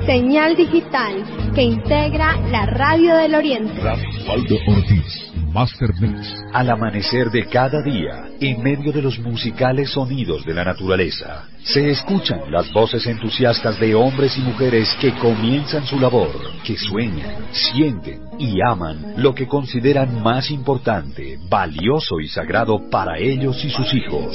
señal digital que integra la Radio del Oriente. Waldo Ortiz, Master Mix. Al amanecer de cada día, en medio de los musicales sonidos de la naturaleza, se escuchan las voces entusiastas de hombres y mujeres que comienzan su labor, que sueñan, sienten y aman lo que consideran más importante, valioso y sagrado para ellos y sus hijos.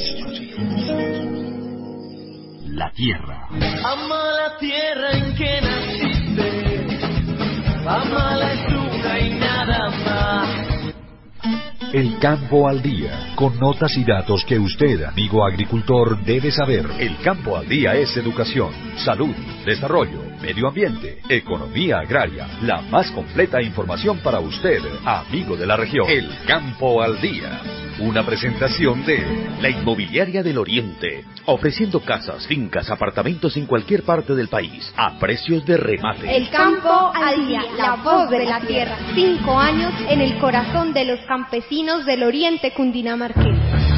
La tierra. Ama la tierra en que naciste, ama la estructura y nada más. El campo al día, con notas y datos que usted, amigo agricultor, debe saber. El campo al día es educación, salud, desarrollo, medio ambiente, economía agraria, la más completa información para usted, amigo de la región. El campo al día. Una presentación de la Inmobiliaria del Oriente, ofreciendo casas, fincas, apartamentos en cualquier parte del país, a precios de remate. El campo al día, la voz de la tierra. 5 años en el corazón de los campesinos del Oriente cundinamarqués.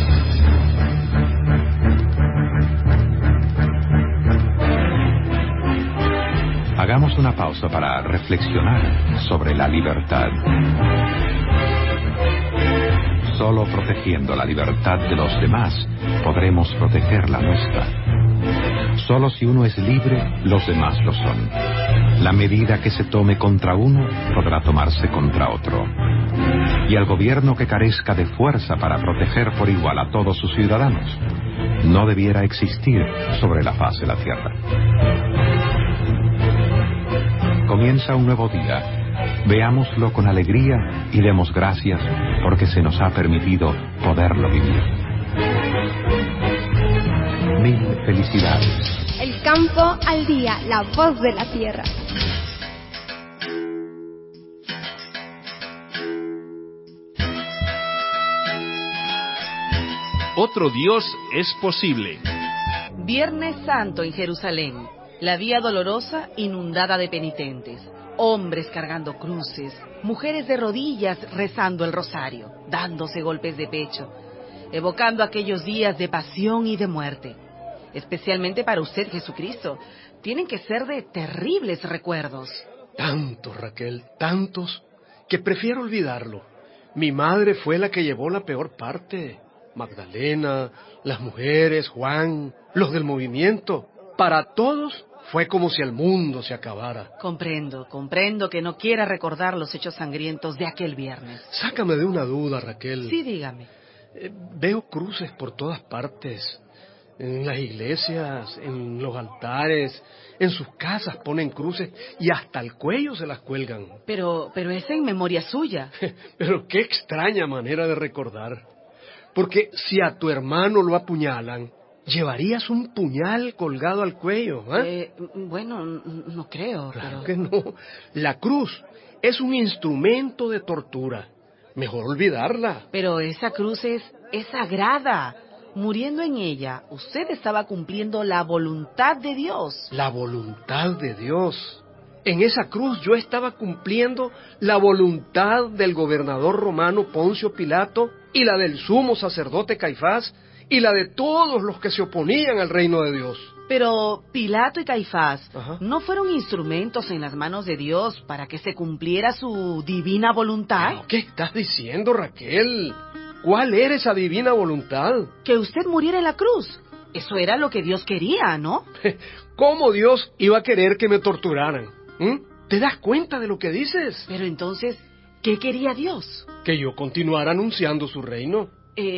Hagamos una pausa para reflexionar sobre la libertad. Solo protegiendo la libertad de los demás podremos proteger la nuestra. Solo si uno es libre, los demás lo son. La medida que se tome contra uno podrá tomarse contra otro. Y al gobierno que carezca de fuerza para proteger por igual a todos sus ciudadanos, no debiera existir sobre la faz de la tierra. Comienza un nuevo día. Veámoslo con alegría y demos gracias porque se nos ha permitido poderlo vivir. Mil felicidades. El campo al día, la voz de la tierra. Otro Dios es posible. Viernes Santo en Jerusalén. La vía dolorosa inundada de penitentes. Hombres cargando cruces, mujeres de rodillas rezando el rosario, dándose golpes de pecho, evocando aquellos días de pasión y de muerte. Especialmente para usted, Jesucristo, tienen que ser de terribles recuerdos. Tantos, Raquel, tantos, que prefiero olvidarlo. Mi madre fue la que llevó la peor parte. Magdalena, las mujeres, Juan, los del movimiento. Para todos fue como si el mundo se acabara. Comprendo que no quiera recordar los hechos sangrientos de aquel viernes. Sácame de una duda, Raquel. Sí, dígame. Veo cruces por todas partes. En las iglesias, en los altares, en sus casas ponen cruces y hasta el cuello se las cuelgan. Pero es en memoria suya. Pero qué extraña manera de recordar. Porque si a tu hermano lo apuñalan, ¿llevarías un puñal colgado al cuello? Bueno, no creo. Claro que no. La cruz es un instrumento de tortura. Mejor olvidarla. Pero esa cruz es sagrada. Muriendo en ella, usted estaba cumpliendo la voluntad de Dios. La voluntad de Dios. En esa cruz yo estaba cumpliendo la voluntad del gobernador romano Poncio Pilato y la del sumo sacerdote Caifás y la de todos los que se oponían al reino de Dios. Pero Pilato y Caifás no fueron instrumentos en las manos de Dios para que se cumpliera su divina voluntad. ¿Qué estás diciendo, Raquel? ¿Cuál era esa divina voluntad? Que usted muriera en la cruz. Eso era lo que Dios quería, ¿no? ¿Cómo Dios iba a querer que me torturaran? ¿Te das cuenta de lo que dices? Pero entonces, ¿qué quería Dios? Que yo continuara anunciando su reino.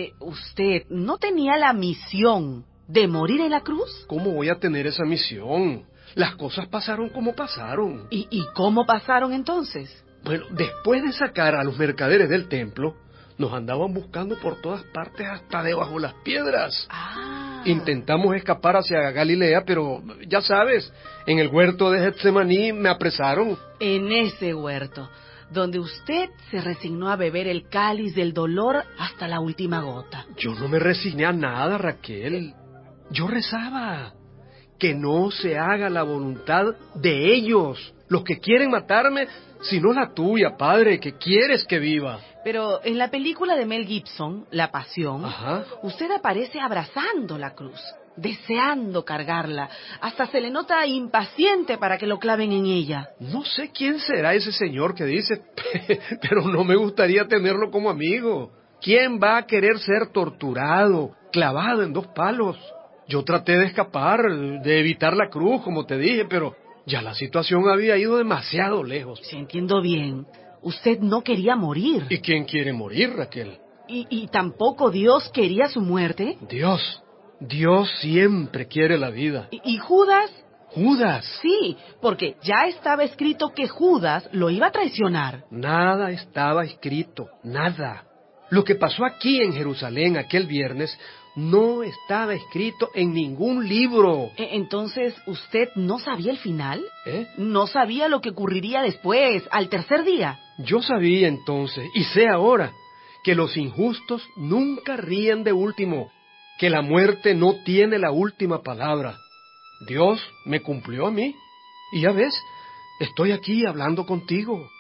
¿Usted no tenía la misión de morir en la cruz? ¿Cómo voy a tener esa misión? Las cosas pasaron como pasaron. ¿Y cómo pasaron entonces? Bueno, después de sacar a los mercaderes del templo, nos andaban buscando por todas partes hasta debajo las piedras. Intentamos escapar hacia Galilea, pero ya sabes, en el huerto de Getsemaní me apresaron. En ese huerto, donde usted se resignó a beber el cáliz del dolor hasta la última gota. Yo no me resigné a nada, Raquel. Yo rezaba. Que no se haga la voluntad de ellos, los que quieren matarme, sino la tuya, Padre, que quieres que viva. Pero en la película de Mel Gibson, La Pasión, usted aparece abrazando la cruz. deseando cargarla. Hasta se le nota impaciente para que lo claven en ella. No sé quién será ese señor que dice, pero no me gustaría tenerlo como amigo. ¿Quién va a querer ser torturado, clavado en 2 palos? Yo traté de escapar, de evitar la cruz, como te dije, pero ya la situación había ido demasiado lejos. Si entiendo bien, usted no quería morir. ¿Y quién quiere morir, Raquel? ¿Y tampoco Dios quería su muerte? Dios siempre quiere la vida. ¿Y Judas? ¿Judas? Sí, porque ya estaba escrito que Judas lo iba a traicionar. Nada estaba escrito, nada. Lo que pasó aquí en Jerusalén aquel viernes no estaba escrito en ningún libro. Entonces, ¿usted no sabía el final? ¿Eh? ¿No sabía lo que ocurriría después, al tercer día? Yo sabía entonces, y sé ahora, que los injustos nunca ríen de último, que la muerte no tiene la última palabra. Dios me cumplió a mí, y ya ves, estoy aquí hablando contigo.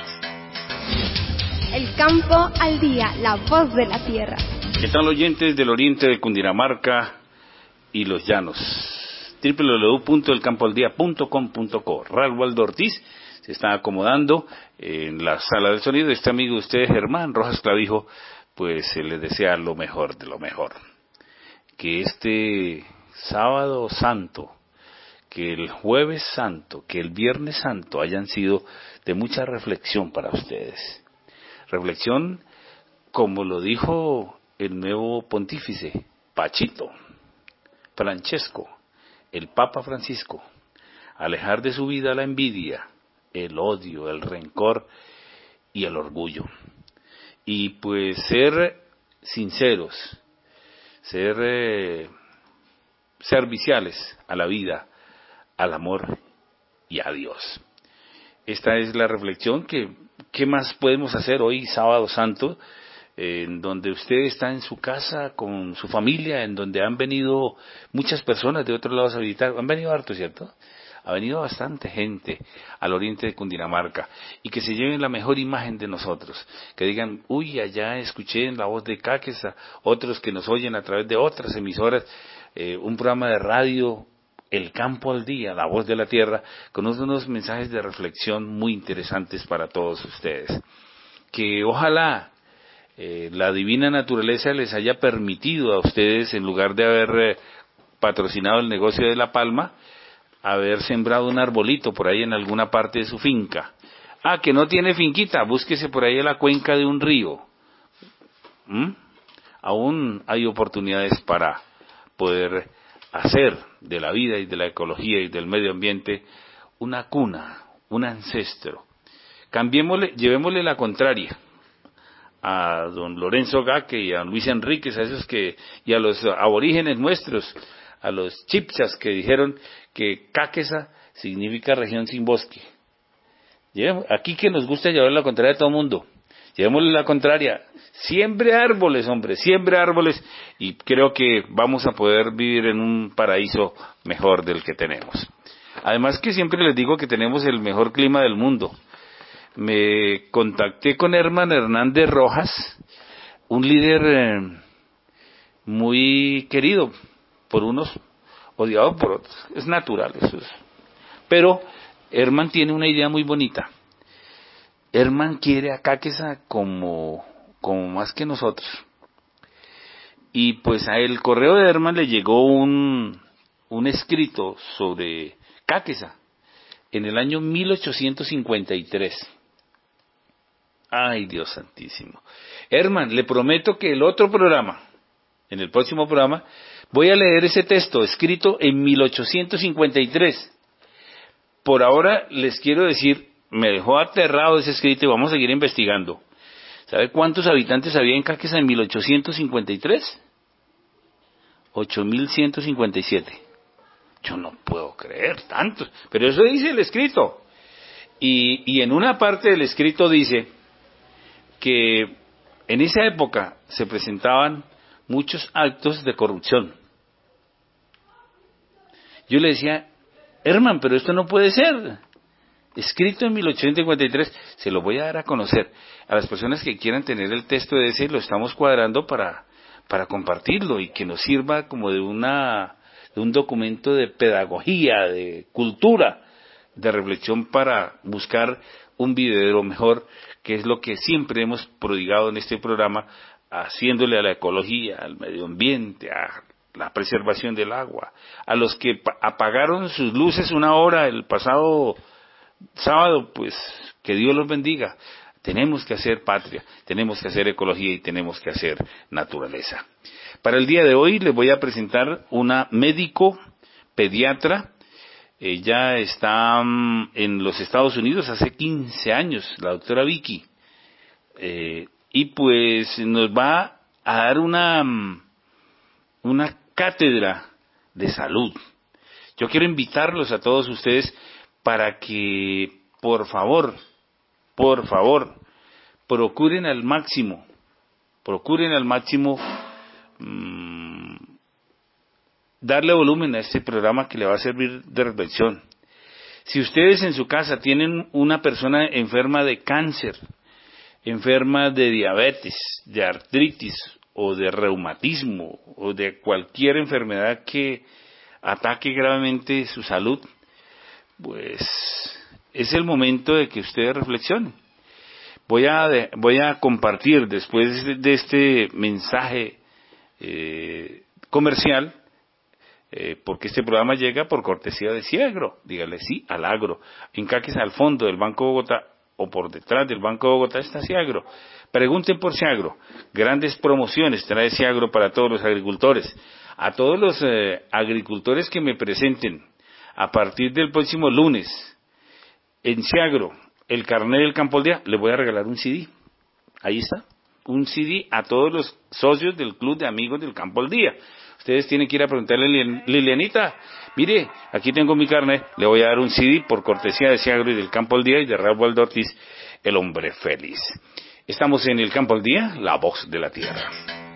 El campo al día, la voz de la tierra. ¿Qué tal, oyentes del oriente de Cundinamarca y los llanos? www.elcampoaldía.com.co. Ralph Waldo Ortiz se está acomodando en la sala de sonido. Este amigo de ustedes, Germán Rojas Clavijo, pues se les desea lo mejor de lo mejor. Que este sábado santo, que el jueves santo, que el viernes santo hayan sido de mucha reflexión para ustedes. Reflexión, como lo dijo el nuevo pontífice, Pachito, Francesco, el Papa Francisco, alejar de su vida la envidia, el odio, el rencor y el orgullo. Y pues ser sinceros, ser serviciales a la vida, al amor y a Dios. Esta es la reflexión ¿qué más podemos hacer hoy, sábado santo, en donde usted está en su casa con su familia, en donde han venido muchas personas de otros lados a visitar? Han venido harto, ¿cierto? Ha venido bastante gente al oriente de Cundinamarca, y que se lleven la mejor imagen de nosotros, que digan, uy, allá escuché en la voz de Cáqueza, otros que nos oyen a través de otras emisoras, un programa de radio, El Campo al Día, la voz de la tierra, con unos mensajes de reflexión muy interesantes para todos ustedes. Que ojalá la divina naturaleza les haya permitido a ustedes, en lugar de haber patrocinado el negocio de la palma, haber sembrado un arbolito por ahí en alguna parte de su finca. Que no tiene finquita, búsquese por ahí en la cuenca de un río. Aún hay oportunidades para poder hacer de la vida y de la ecología y del medio ambiente una cuna, un ancestro. Llevémosle la contraria a don Lorenzo Gaque y a don Luis Enríquez, y a los aborígenes nuestros, a los chipchas que dijeron que Cáqueza significa región sin bosque. Aquí que nos gusta llevar la contraria a todo el mundo, llevémosle la contraria. Siembre árboles, hombre, siembre árboles, y creo que vamos a poder vivir en un paraíso mejor del que tenemos. Además que siempre les digo que tenemos el mejor clima del mundo. Me contacté con Herman Hernández Rojas, un líder muy querido por unos, odiado por otros. Es natural eso. Pero Herman tiene una idea muy bonita. Herman quiere a Cáqueza como más que nosotros. Y pues a el correo de Herman le llegó un escrito sobre Cáqueza en el año 1853. Ay, Dios santísimo. Herman, le prometo que en el próximo programa, voy a leer ese texto escrito en 1853. Por ahora les quiero decir, me dejó aterrado ese escrito y vamos a seguir investigando. ¿Sabe cuántos habitantes había en Cáqueza en 1853? 8.157. Yo no puedo creer tantos, pero eso dice el escrito. Y en una parte del escrito dice que en esa época se presentaban muchos actos de corrupción. Yo le decía, Herman, pero esto no puede ser. Escrito en 1853, se lo voy a dar a conocer a las personas que quieran tener el texto de ese. Lo estamos cuadrando para compartirlo y que nos sirva como de una un documento de pedagogía, de cultura, de reflexión para buscar un vividero mejor, que es lo que siempre hemos prodigado en este programa, haciéndole a la ecología, al medio ambiente, a la preservación del agua, a los que apagaron sus luces una hora el pasado sábado, pues que Dios los bendiga. Tenemos que hacer patria, tenemos que hacer ecología y tenemos que hacer naturaleza. Para el día de hoy les voy a presentar una médico pediatra. Ella está en los Estados Unidos hace 15 años, la doctora Vicky, y pues nos va a dar una cátedra de salud. Yo quiero invitarlos a todos ustedes para que, por favor, procuren al máximo darle volumen a este programa que le va a servir de reflexión. Si ustedes en su casa tienen una persona enferma de cáncer, enferma de diabetes, de artritis o de reumatismo o de cualquier enfermedad que ataque gravemente su salud, pues es el momento de que ustedes reflexionen. Voy a compartir después de este mensaje comercial, porque este programa llega por cortesía de Ciagro. Dígale sí al agro. Encaques al fondo del Banco de Bogotá o por detrás del Banco de Bogotá está Ciagro. Pregunten por Ciagro. Grandes promociones trae Ciagro para todos los agricultores. A todos los agricultores que me presenten a partir del próximo lunes en Ciagro el carnet del Campo al Día, les voy a regalar un CD. Ahí está, un CD a todos los socios del Club de Amigos del Campo al Día. Ustedes tienen que ir a preguntarle a Lilianita, mire, aquí tengo mi carnet, le voy a dar un CD por cortesía de Ciagro y del Campo al Día y de Raúl Waldo Ortiz, el hombre feliz. Estamos en el Campo al Día, la voz de la tierra.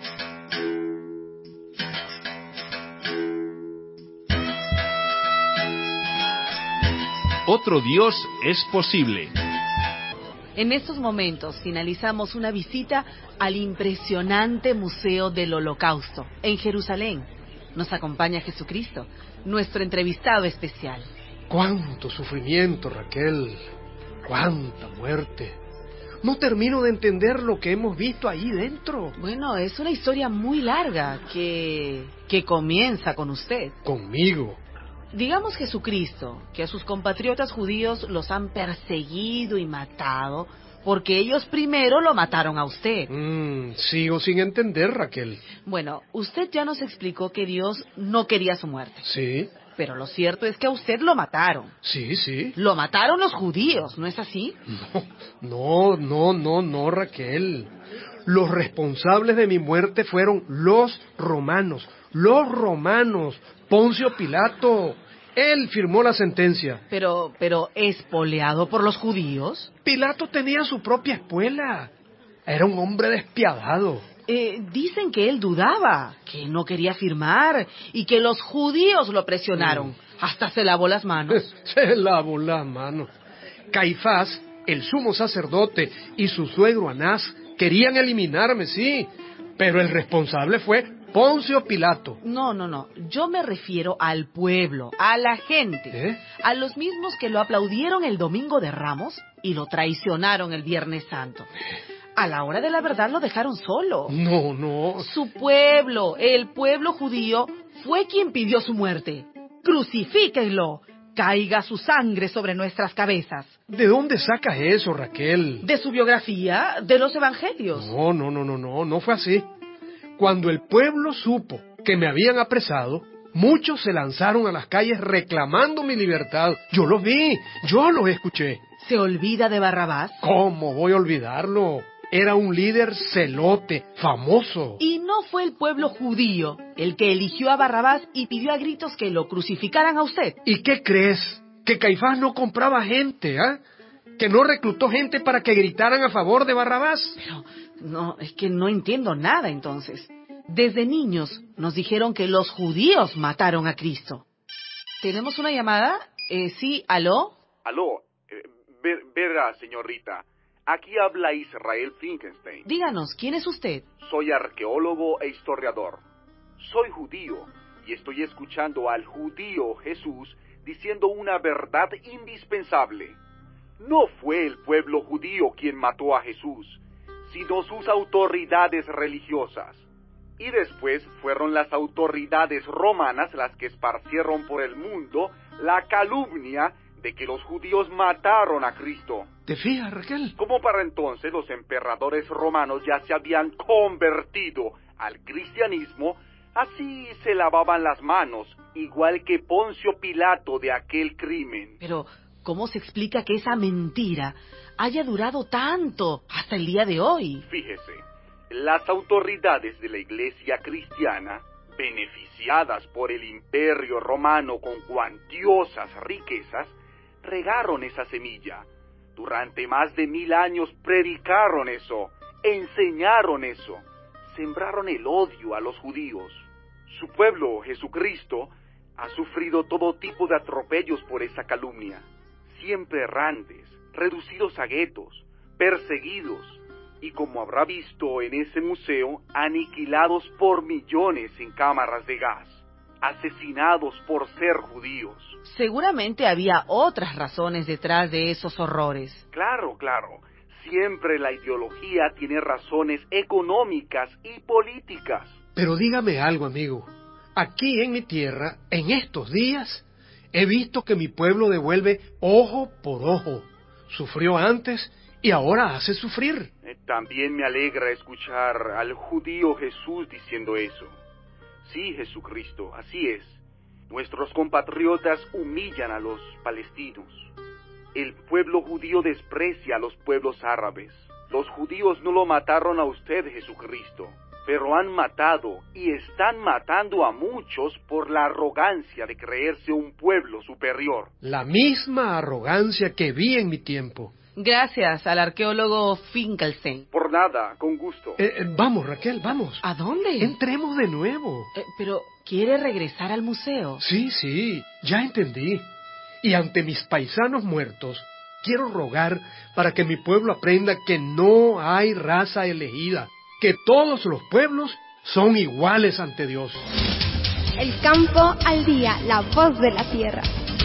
Otro Dios es posible. En estos momentos finalizamos una visita al impresionante Museo del Holocausto en Jerusalén. Nos acompaña Jesucristo, nuestro entrevistado especial. ¡Cuánto sufrimiento, Raquel! ¡Cuánta muerte! No termino de entender lo que hemos visto ahí dentro. Bueno, es una historia muy larga que comienza con usted. ¿Conmigo? Digamos Jesucristo, que a sus compatriotas judíos los han perseguido y matado, porque ellos primero lo mataron a usted. Sigo sin entender, Raquel. Bueno, usted ya nos explicó que Dios no quería su muerte. Sí. Pero lo cierto es que a usted lo mataron. Sí. Lo mataron los judíos, ¿no es así? No, Raquel. Los responsables de mi muerte fueron los romanos. Poncio Pilato. Él firmó la sentencia. Pero ¿espoleado por los judíos? Pilato tenía su propia espuela. Era un hombre despiadado. Dicen que él dudaba, que no quería firmar y que los judíos lo presionaron. Hasta se lavó las manos. Se lavó las manos. Caifás, el sumo sacerdote, y su suegro Anás querían eliminarme, sí, pero el responsable fue Poncio Pilato. No. Yo me refiero al pueblo, a la gente. A los mismos que lo aplaudieron el Domingo de Ramos y lo traicionaron el Viernes Santo. A la hora de la verdad lo dejaron solo. No. Su pueblo, el pueblo judío, fue quien pidió su muerte. ¡Crucifíquenlo! Caiga su sangre sobre nuestras cabezas. ¿De dónde sacas eso, Raquel? De su biografía, de los evangelios. No fue así. Cuando el pueblo supo que me habían apresado, muchos se lanzaron a las calles reclamando mi libertad. Yo los vi, yo los escuché. ¿Se olvida de Barrabás? ¿Cómo voy a olvidarlo? Era un líder celote, famoso. ¿Y no fue el pueblo judío el que eligió a Barrabás y pidió a gritos que lo crucificaran a usted? ¿Y qué crees? ¿Que Caifás no compraba gente, ¿Que no reclutó gente para que gritaran a favor de Barrabás? Pero, no, es que no entiendo nada entonces. Desde niños nos dijeron que los judíos mataron a Cristo. ¿Tenemos una llamada? Sí, ¿aló? Aló, verá, señorita. Aquí habla Israel Finkenstein. Díganos, ¿quién es usted? Soy arqueólogo e historiador. Soy judío y estoy escuchando al judío Jesús diciendo una verdad indispensable. No fue el pueblo judío quien mató a Jesús, sino sus autoridades religiosas. Y después fueron las autoridades romanas las que esparcieron por el mundo la calumnia de que los judíos mataron a Cristo. ¿Te fijas, Raquel? Como para entonces los emperadores romanos ya se habían convertido al cristianismo, así se lavaban las manos, igual que Poncio Pilato de aquel crimen. Pero, ¿cómo se explica que esa mentira haya durado tanto hasta el día de hoy? Fíjese, las autoridades de la Iglesia cristiana, beneficiadas por el Imperio Romano con cuantiosas riquezas, regaron esa semilla. Durante más de 1000 años predicaron eso, enseñaron eso, sembraron el odio a los judíos. Su pueblo, Jesucristo, ha sufrido todo tipo de atropellos por esa calumnia, siempre errantes, reducidos a guetos, perseguidos, y como habrá visto en ese museo, aniquilados por millones en cámaras de gas, asesinados por ser judíos. Seguramente había otras razones detrás de esos horrores. Claro, siempre la ideología tiene razones económicas y políticas. Pero dígame algo, amigo. Aquí en mi tierra, en estos días, he visto que mi pueblo devuelve ojo por ojo. Sufrió antes y ahora hace sufrir. También me alegra escuchar al judío Jesús diciendo eso. Sí, Jesucristo, así es. Nuestros compatriotas humillan a los palestinos. El pueblo judío desprecia a los pueblos árabes. Los judíos no lo mataron a usted, Jesucristo, pero han matado y están matando a muchos por la arrogancia de creerse un pueblo superior. La misma arrogancia que vi en mi tiempo. Gracias al arqueólogo Finkelstein. Por nada, con gusto. Vamos, Raquel, vamos. ¿A dónde? Entremos de nuevo. Pero, ¿quiere regresar al museo? Sí, ya entendí. Y ante mis paisanos muertos, quiero rogar para que mi pueblo aprenda que no hay raza elegida, que todos los pueblos son iguales ante Dios. El campo al día, la voz de la tierra.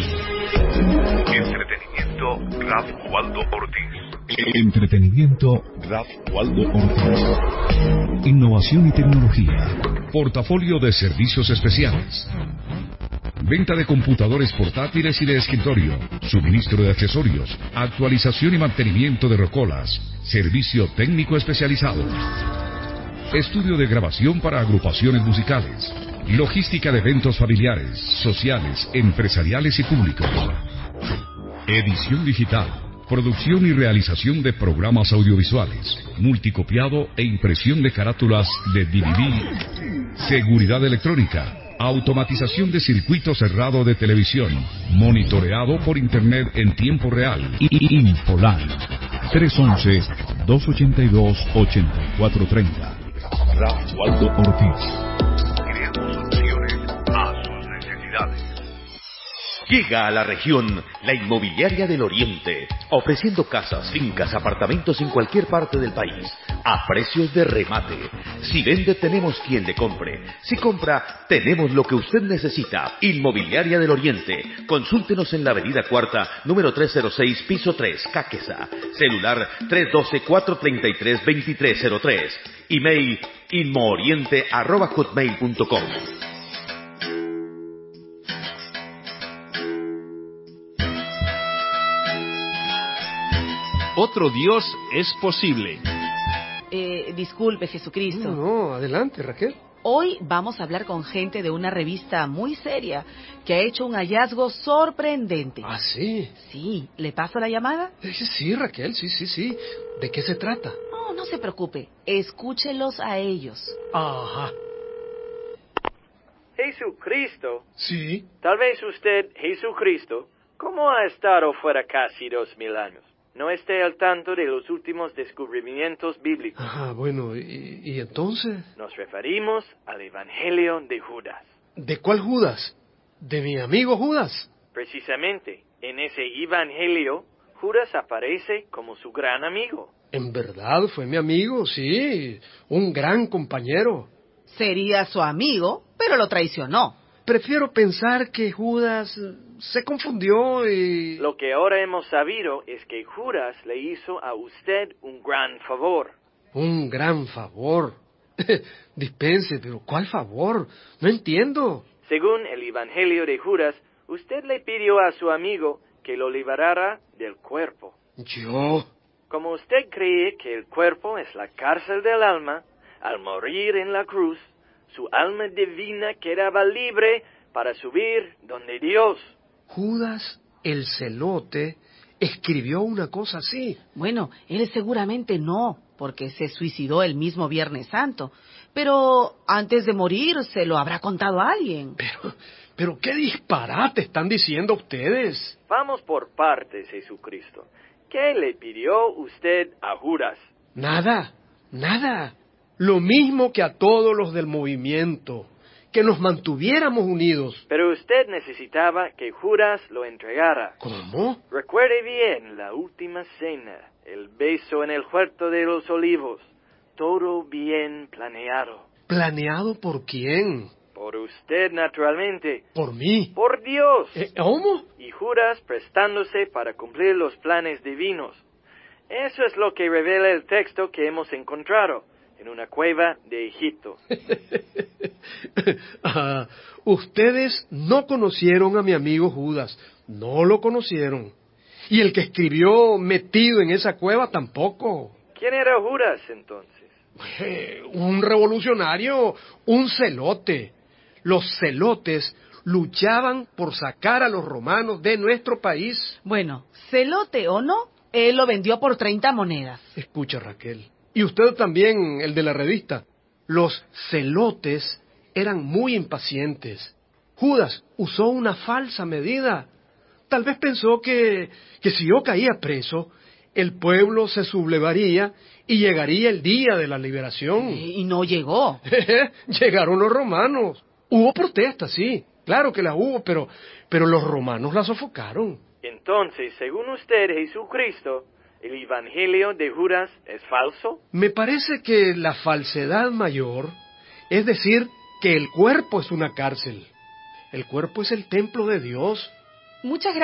Entretenimiento, Raf Waldo Ortiz. Entretenimiento, Raf Waldo Ortiz. Innovación y tecnología. Portafolio de servicios especiales. Venta de computadores portátiles y de escritorio. Suministro de accesorios. Actualización y mantenimiento de rocolas. Servicio técnico especializado. Estudio de grabación para agrupaciones musicales. Logística de eventos familiares, sociales, empresariales y públicos. Edición digital. Producción y realización de programas audiovisuales. Multicopiado e impresión de carátulas de DVD. Seguridad electrónica. Automatización de circuito cerrado de televisión. Monitoreado por internet en tiempo real. Infoline. 311-282-8430. Raf Waldo Ortiz. Creamos soluciones a sus necesidades. Llega a la región la Inmobiliaria del Oriente, ofreciendo casas, fincas, apartamentos en cualquier parte del país, a precios de remate. Si vende, tenemos quien le compre. Si compra, tenemos lo que usted necesita. Inmobiliaria del Oriente. Consúltenos en la Avenida Cuarta, número 306, piso 3, Caquesa. Celular 312-433-2303. Email inmooriente@hotmail.com. Otro Dios es posible. Disculpe, Jesucristo. No, adelante, Raquel. Hoy vamos a hablar con gente de una revista muy seria que ha hecho un hallazgo sorprendente. ¿Ah, sí? Sí, ¿le paso la llamada? Sí, Raquel, sí. ¿De qué se trata? No se preocupe. Escúchelos a ellos. Ajá. Jesucristo. Sí. Tal vez usted, Jesucristo, ¿cómo ha estado fuera casi 2000 años? No esté al tanto de los últimos descubrimientos bíblicos. Ajá, bueno, ¿y entonces? Nos referimos al Evangelio de Judas. ¿De cuál Judas? ¿De mi amigo Judas? Precisamente, en ese Evangelio, Judas aparece como su gran amigo. En verdad, fue mi amigo, sí, un gran compañero. Sería su amigo, pero lo traicionó. prefiero pensar que Judas se confundió y... Lo que ahora hemos sabido es que Judas le hizo a usted un gran favor. Un gran favor. Dispense, pero ¿cuál favor? No entiendo. Según el Evangelio de Judas, usted le pidió a su amigo que lo liberara del cuerpo. ¿Yo? Como usted cree que el cuerpo es la cárcel del alma, al morir en la cruz, su alma divina quedaba libre para subir donde Dios. Judas, el celote, escribió una cosa así. Bueno, él seguramente no, porque se suicidó el mismo Viernes Santo. Pero antes de morir se lo habrá contado a alguien. Pero qué disparate están diciendo ustedes. Vamos por partes, Jesucristo. ¿Qué le pidió usted a Judas? Nada. Lo mismo que a todos los del movimiento, que nos mantuviéramos unidos. Pero usted necesitaba que Judas lo entregara. ¿Cómo? Recuerde bien la última cena, el beso en el huerto de los olivos. Todo bien planeado. ¿Planeado por quién? Por usted, naturalmente. ¿Por mí? Por Dios. ¿Cómo? Y Judas prestándose para cumplir los planes divinos. Eso es lo que revela el texto que hemos encontrado en una cueva de Egipto. Ustedes no conocieron a mi amigo Judas. No lo conocieron. Y el que escribió metido en esa cueva tampoco. ¿Quién era Judas entonces? Un revolucionario, un celote. Los celotes luchaban por sacar a los romanos de nuestro país. Bueno, celote o no, él lo vendió por 30 monedas. Escucha, Raquel, y usted también, el de la revista. Los celotes eran muy impacientes. Judas usó una falsa medida. Tal vez pensó que si yo caía preso, el pueblo se sublevaría y llegaría el día de la liberación. Y no llegó. Llegaron los romanos. Hubo protestas, sí, claro que las hubo, pero los romanos las sofocaron. Entonces, según usted, Jesucristo, ¿el evangelio de Judas es falso? Me parece que la falsedad mayor es decir que el cuerpo es una cárcel. El cuerpo es el templo de Dios. Muchas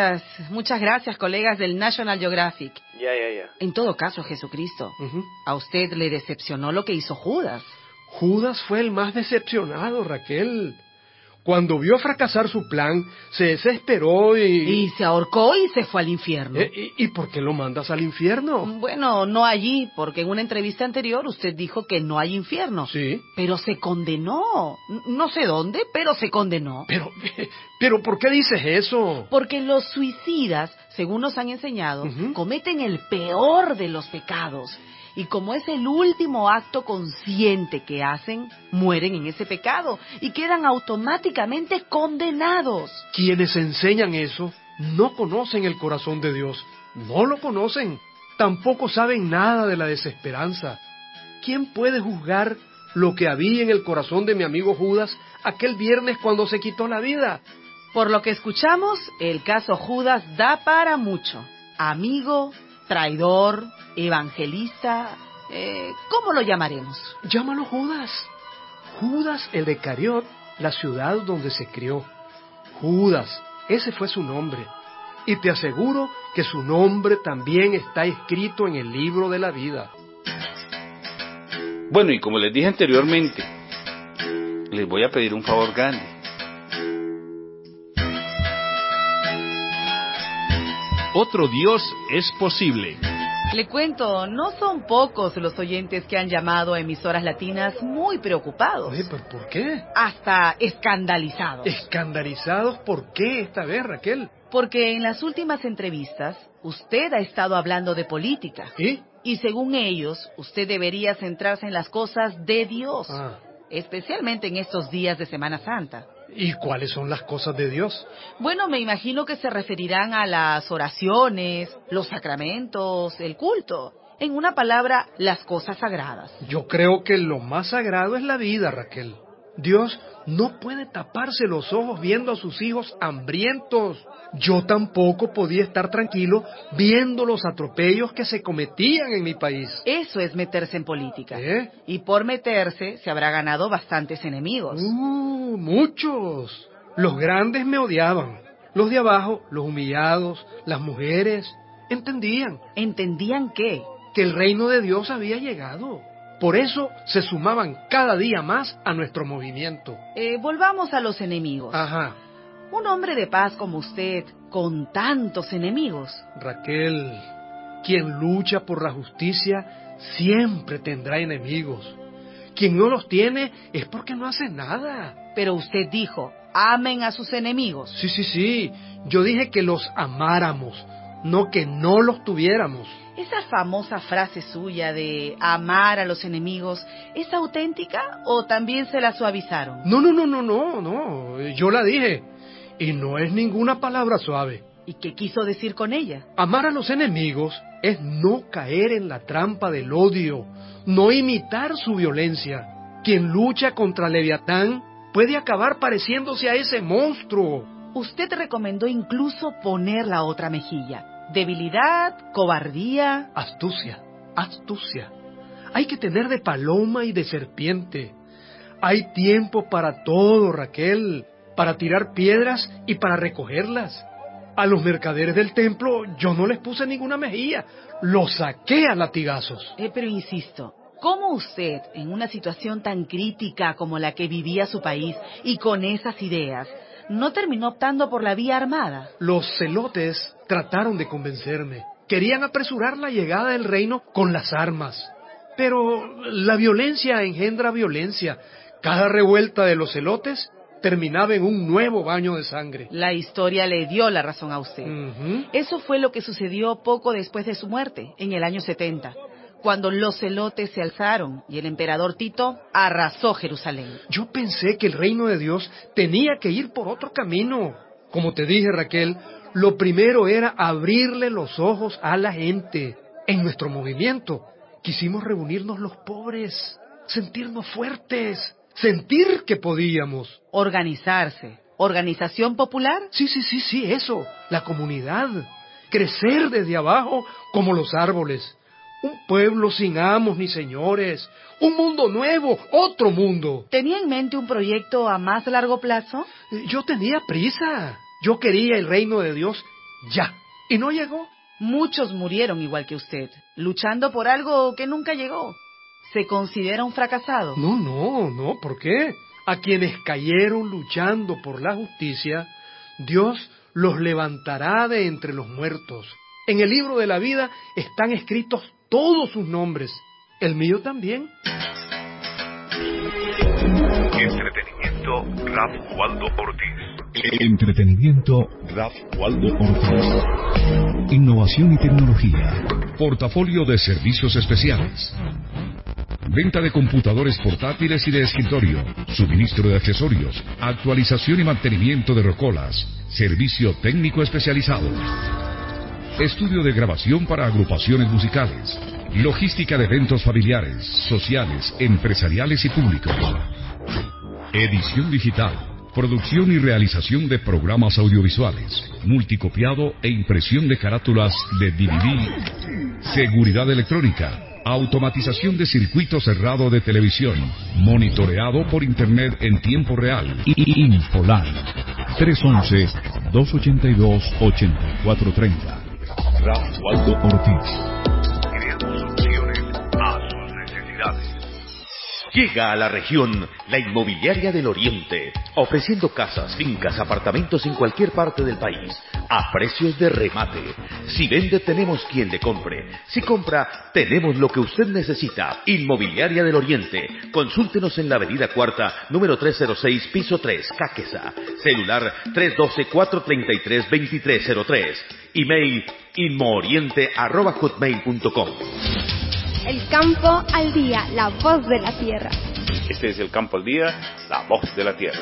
gracias, colegas del National Geographic. Ya. En todo caso, Jesucristo, a usted le decepcionó lo que hizo Judas. Judas fue el más decepcionado, Raquel. Cuando vio fracasar su plan, se desesperó y se ahorcó y se fue al infierno. ¿Y por qué lo mandas al infierno? Bueno, no allí, porque en una entrevista anterior usted dijo que no hay infierno. Sí. Pero se condenó. No sé dónde, pero se condenó. Pero ¿por qué dices eso? Porque los suicidas, según nos han enseñado, cometen el peor de los pecados. Y como es el último acto consciente que hacen, mueren en ese pecado y quedan automáticamente condenados. Quienes enseñan eso no conocen el corazón de Dios. No lo conocen. Tampoco saben nada de la desesperanza. ¿Quién puede juzgar lo que había en el corazón de mi amigo Judas aquel viernes cuando se quitó la vida? Por lo que escuchamos, el caso Judas da para mucho. Amigo, traidor, evangelista, ¿cómo lo llamaremos? Llámalo Judas. Judas el de Cariot, la ciudad donde se crió. Judas, ese fue su nombre. Y te aseguro que su nombre también está escrito en el libro de la vida. Bueno, y como les dije anteriormente, les voy a pedir un favor grande. Otro Dios es posible. Le cuento, no son pocos los oyentes que han llamado a emisoras latinas muy preocupados. Oye, ¿pero por qué? Hasta escandalizados. ¿Escandalizados por qué esta vez, Raquel? Porque en las últimas entrevistas, usted ha estado hablando de política. ¿Y? Y según ellos, usted debería centrarse en las cosas de Dios. Especialmente en estos días de Semana Santa. ¿Y cuáles son las cosas de Dios? Bueno, me imagino que se referirán a las oraciones, los sacramentos, el culto. En una palabra, las cosas sagradas. Yo creo que lo más sagrado es la vida, Raquel. Dios no puede taparse los ojos viendo a sus hijos hambrientos. Yo tampoco podía estar tranquilo viendo los atropellos que se cometían en mi país. Eso es meterse en política. ¿Eh? Y por meterse se habrá ganado bastantes enemigos. Muchos. Los grandes me odiaban. Los de abajo, los humillados, las mujeres, entendían. ¿Entendían qué? Que el reino de Dios había llegado. Por eso se sumaban cada día más a nuestro movimiento. Volvamos a los enemigos. Ajá. Un hombre de paz como usted, con tantos enemigos. Raquel, quien lucha por la justicia siempre tendrá enemigos. Quien no los tiene es porque no hace nada. Pero usted dijo, amen a sus enemigos. Sí. Yo dije que los amáramos, no que no los tuviéramos. ¿Esa famosa frase suya de amar a los enemigos es auténtica o también se la suavizaron? No. Yo la dije. Y no es ninguna palabra suave. ¿Y qué quiso decir con ella? Amar a los enemigos es no caer en la trampa del odio, no imitar su violencia. Quien lucha contra Leviatán puede acabar pareciéndose a ese monstruo. Usted recomendó incluso poner la otra mejilla. Debilidad, cobardía... Astucia. Hay que tener de paloma y de serpiente. Hay tiempo para todo, Raquel, para tirar piedras y para recogerlas. A los mercaderes del templo yo no les puse ninguna mejilla, los saqué a latigazos. Pero insisto, ¿cómo usted, en una situación tan crítica como la que vivía su país y con esas ideas, no terminó optando por la vía armada? Los celotes trataron de convencerme. Querían apresurar la llegada del reino con las armas. Pero la violencia engendra violencia. Cada revuelta de los celotes terminaba en un nuevo baño de sangre. La historia le dio la razón a usted. Eso fue lo que sucedió poco después de su muerte, en el año 70, cuando los celotes se alzaron y el emperador Tito arrasó Jerusalén. Yo pensé que el reino de Dios tenía que ir por otro camino. Como te dije, Raquel, lo primero era abrirle los ojos a la gente. En nuestro movimiento quisimos reunirnos los pobres, sentirnos fuertes, sentir que podíamos. Organizarse. ¿Organización popular? Sí, eso. La comunidad. Crecer desde abajo como los árboles. Un pueblo sin amos ni señores. Un mundo nuevo, otro mundo. ¿Tenía en mente un proyecto a más largo plazo? Yo tenía prisa. Yo quería el reino de Dios ya. Y no llegó. Muchos murieron igual que usted, luchando por algo que nunca llegó. ¿Se considera un fracasado? No. ¿Por qué? A quienes cayeron luchando por la justicia, Dios los levantará de entre los muertos. En el libro de la vida están escritos todos sus nombres. El mío también. Entretenimiento Ralph Waldo Ortiz. Entretenimiento Ralph Waldo Ortiz. Innovación y tecnología. Portafolio de servicios especiales. Venta de computadores portátiles y de escritorio. Suministro de accesorios. Actualización y mantenimiento de rocolas. Servicio técnico especializado. Estudio de grabación para agrupaciones musicales. Logística de eventos familiares, sociales, empresariales y públicos. Edición digital. Producción y realización de programas audiovisuales. Multicopiado e impresión de carátulas de DVD. Seguridad electrónica. Automatización de circuito cerrado de televisión. Monitoreado por internet en tiempo real. Infoline. 311-282-8430. Ralph Waldo Ortiz. Creando soluciones a sus necesidades. Llega a la región la Inmobiliaria del Oriente, ofreciendo casas, fincas, apartamentos en cualquier parte del país, a precios de remate. Si vende, tenemos quien le compre. Si compra, tenemos lo que usted necesita. Inmobiliaria del Oriente. Consúltenos en la Avenida Cuarta, número 306, piso 3, Caquesa. Celular 312-433-2303. Email inmooriente@hotmail.com. El campo al día, la voz de la tierra. Este es el Campo al Día, la voz de la tierra.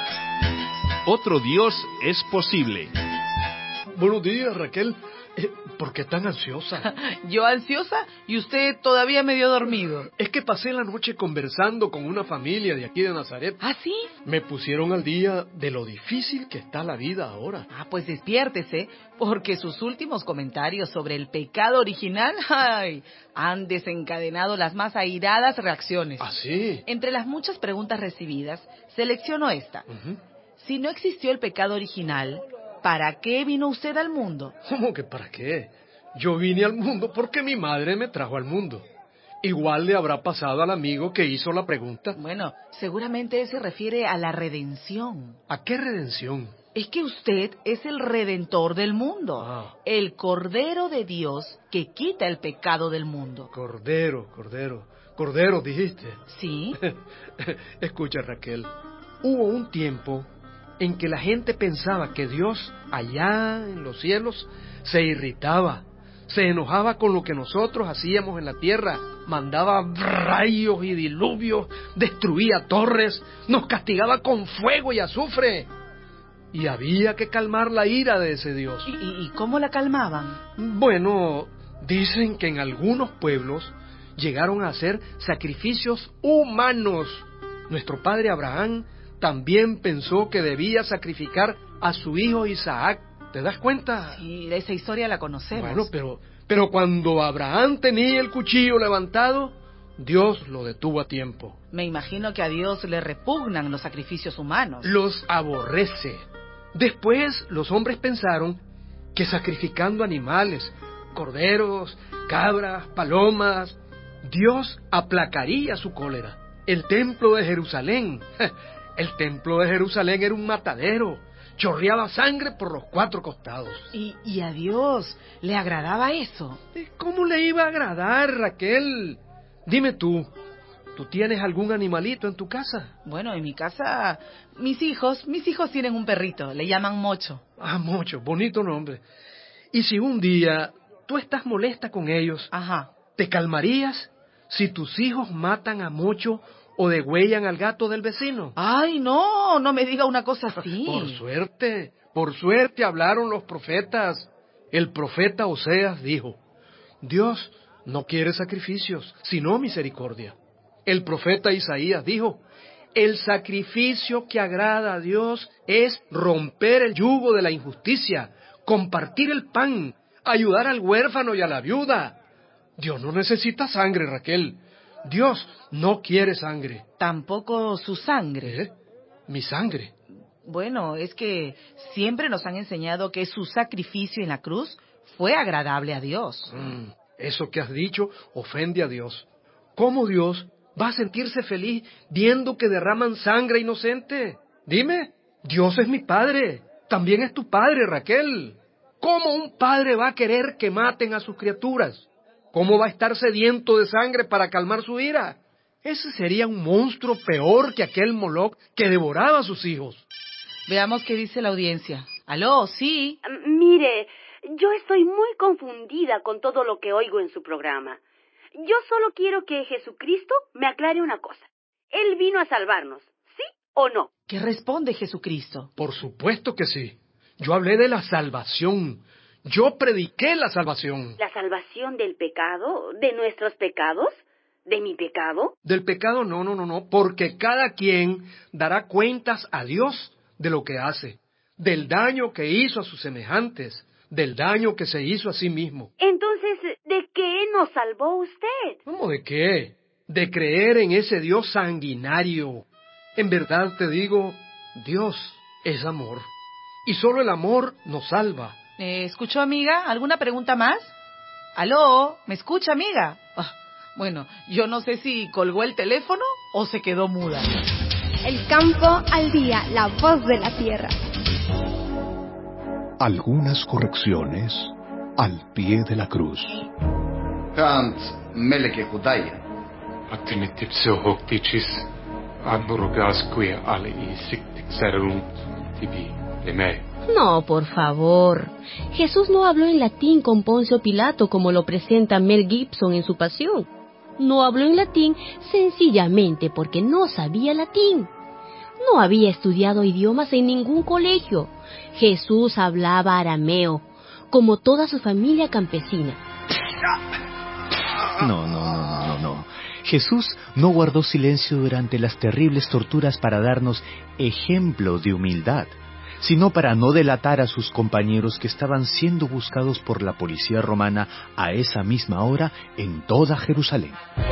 Otro Dios es posible. Buenos días, Raquel. ¿Por qué tan ansiosa? Yo ansiosa y usted todavía medio dormido. Es que pasé la noche conversando con una familia de aquí de Nazaret. ¿Ah, sí? Me pusieron al día de lo difícil que está la vida ahora. Ah, pues despiértese, porque sus últimos comentarios sobre el pecado original, ¡ay!, han desencadenado las más airadas reacciones. ¿Ah, sí? Entre las muchas preguntas recibidas, selecciono esta. Si no existió el pecado original, ¿para qué vino usted al mundo? ¿Cómo que para qué? Yo vine al mundo porque mi madre me trajo al mundo. Igual le habrá pasado al amigo que hizo la pregunta. Bueno, seguramente se refiere a la redención. ¿A qué redención? Es que usted es el redentor del mundo, el Cordero de Dios que quita el pecado del mundo. Cordero, dijiste. Sí. Escucha, Raquel, hubo un tiempo en que la gente pensaba que Dios, allá en los cielos, se irritaba, se enojaba con lo que nosotros hacíamos en la tierra, mandaba rayos y diluvios, destruía torres, nos castigaba con fuego y azufre. Y había que calmar la ira de ese Dios. ¿Y cómo la calmaban? Bueno, dicen que en algunos pueblos llegaron a hacer sacrificios humanos. Nuestro padre Abraham también pensó que debía sacrificar a su hijo Isaac. ¿Te das cuenta? Sí, esa historia la conocemos. Bueno, pero cuando Abraham tenía el cuchillo levantado, Dios lo detuvo a tiempo. Me imagino que a Dios le repugnan los sacrificios humanos. Los aborrece. Después los hombres pensaron que sacrificando animales, corderos, cabras, palomas, Dios aplacaría su cólera. El templo de Jerusalén era un matadero, chorreaba sangre por los 4 costados. ¿Y a Dios le agradaba eso? ¿Cómo le iba a agradar, Raquel? Dime tú tienes algún animalito en tu casa? Bueno, en mi casa, mis hijos tienen un perrito, le llaman Mocho. Ah, Mocho, bonito nombre. Y si un día tú estás molesta con ellos, ¿te calmarías si tus hijos matan a Mocho o degüellan al gato del vecino? Ay, no me diga una cosa así. Por suerte hablaron los profetas. El profeta Oseas dijo, Dios no quiere sacrificios, sino misericordia. El profeta Isaías dijo, el sacrificio que agrada a Dios es romper el yugo de la injusticia, compartir el pan, ayudar al huérfano y a la viuda. Dios no necesita sangre, Raquel. Dios no quiere sangre. ¿Tampoco su sangre? ¿Mi sangre? Bueno, es que siempre nos han enseñado que su sacrificio en la cruz fue agradable a Dios. Eso que has dicho ofende a Dios. ¿Cómo Dios va a sentirse feliz viendo que derraman sangre inocente? Dime, Dios es mi padre, también es tu padre, Raquel. ¿Cómo un padre va a querer que maten a sus criaturas? ¿Cómo va a estar sediento de sangre para calmar su ira? Ese sería un monstruo peor que aquel Moloch que devoraba a sus hijos. Veamos qué dice la audiencia. ¿Aló? ¿Sí? Mire, yo estoy muy confundida con todo lo que oigo en su programa. Yo solo quiero que Jesucristo me aclare una cosa. Él vino a salvarnos, ¿sí o no? ¿Qué responde Jesucristo? Por supuesto que sí. Yo hablé de la salvación. Yo prediqué la salvación. ¿La salvación del pecado? ¿De nuestros pecados? ¿De mi pecado? Del pecado no, porque cada quien dará cuentas a Dios de lo que hace, del daño que hizo a sus semejantes, del daño que se hizo a sí mismo. Entonces, ¿de qué nos salvó usted? ¿Cómo de qué? De creer en ese Dios sanguinario. En verdad te digo, Dios es amor, y solo el amor nos salva. ¿Escuchó, amiga? ¿Alguna pregunta más? ¿Aló? ¿Me escucha, amiga? Bueno, yo no sé si colgó el teléfono o se quedó muda. El campo al día, la voz de la tierra. Algunas correcciones al pie de la cruz. Kant meleke Judaya. No, por favor. Jesús no habló en latín con Poncio Pilato como lo presenta Mel Gibson en su Pasión. No habló en latín sencillamente porque no sabía latín. No había estudiado idiomas en ningún colegio. Jesús hablaba arameo, como toda su familia campesina. No. Jesús no guardó silencio durante las terribles torturas para darnos ejemplo de humildad, sino para no delatar a sus compañeros que estaban siendo buscados por la policía romana a esa misma hora en toda Jerusalén.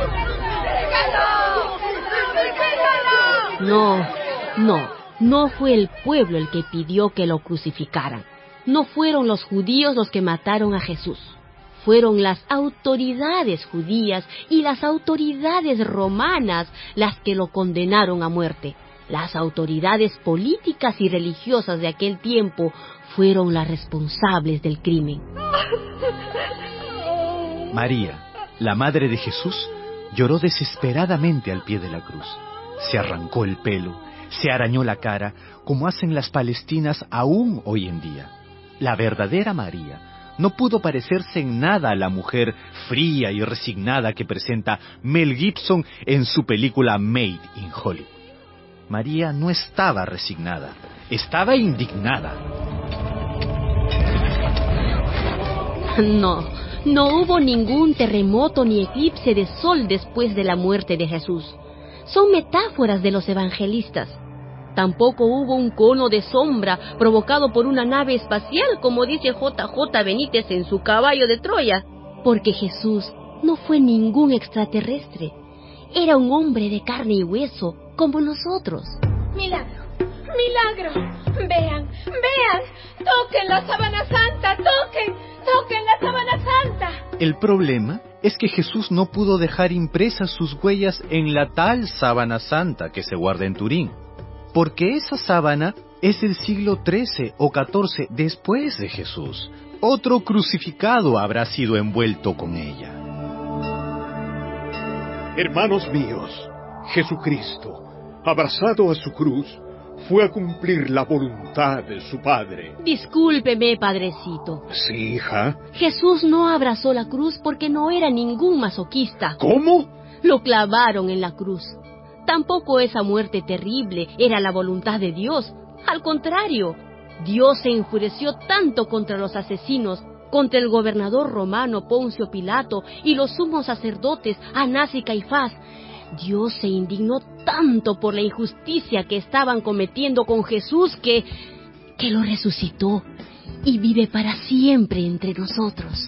No fue el pueblo el que pidió que lo crucificaran. No fueron los judíos los que mataron a Jesús. Fueron las autoridades judías y las autoridades romanas las que lo condenaron a muerte. Las autoridades políticas y religiosas de aquel tiempo fueron las responsables del crimen. María, la madre de Jesús, lloró desesperadamente al pie de la cruz. Se arrancó el pelo, se arañó la cara, como hacen las palestinas aún hoy en día. La verdadera María no pudo parecerse en nada a la mujer fría y resignada que presenta Mel Gibson en su película Made in Hollywood. María no estaba resignada, estaba indignada. No hubo ningún terremoto ni eclipse de sol después de la muerte de Jesús. Son metáforas de los evangelistas. Tampoco hubo un cono de sombra provocado por una nave espacial, como dice JJ Benítez en su Caballo de Troya, porque Jesús no fue ningún extraterrestre. Era un hombre de carne y hueso, como nosotros. ¡Milagro! Vean, toquen la sábana santa, toquen la sábana santa. El problema es que Jesús no pudo dejar impresas sus huellas en la tal sábana santa que se guarda en Turín, porque esa sábana es del siglo XIII o XIV después de Jesús. Otro crucificado habrá sido envuelto con ella. Hermanos míos, Jesucristo, abrazado a su cruz, fue a cumplir la voluntad de su Padre. Discúlpeme, padrecito. Sí, hija. Jesús no abrazó la cruz porque no era ningún masoquista. ¿Cómo? Lo clavaron en la cruz. Tampoco esa muerte terrible era la voluntad de Dios. Al contrario, Dios se enfureció tanto contra los asesinos, contra el gobernador romano Poncio Pilato y los sumos sacerdotes Anás y Caifás. Dios se indignó tanto por la injusticia que estaban cometiendo con Jesús que lo resucitó y vive para siempre entre nosotros.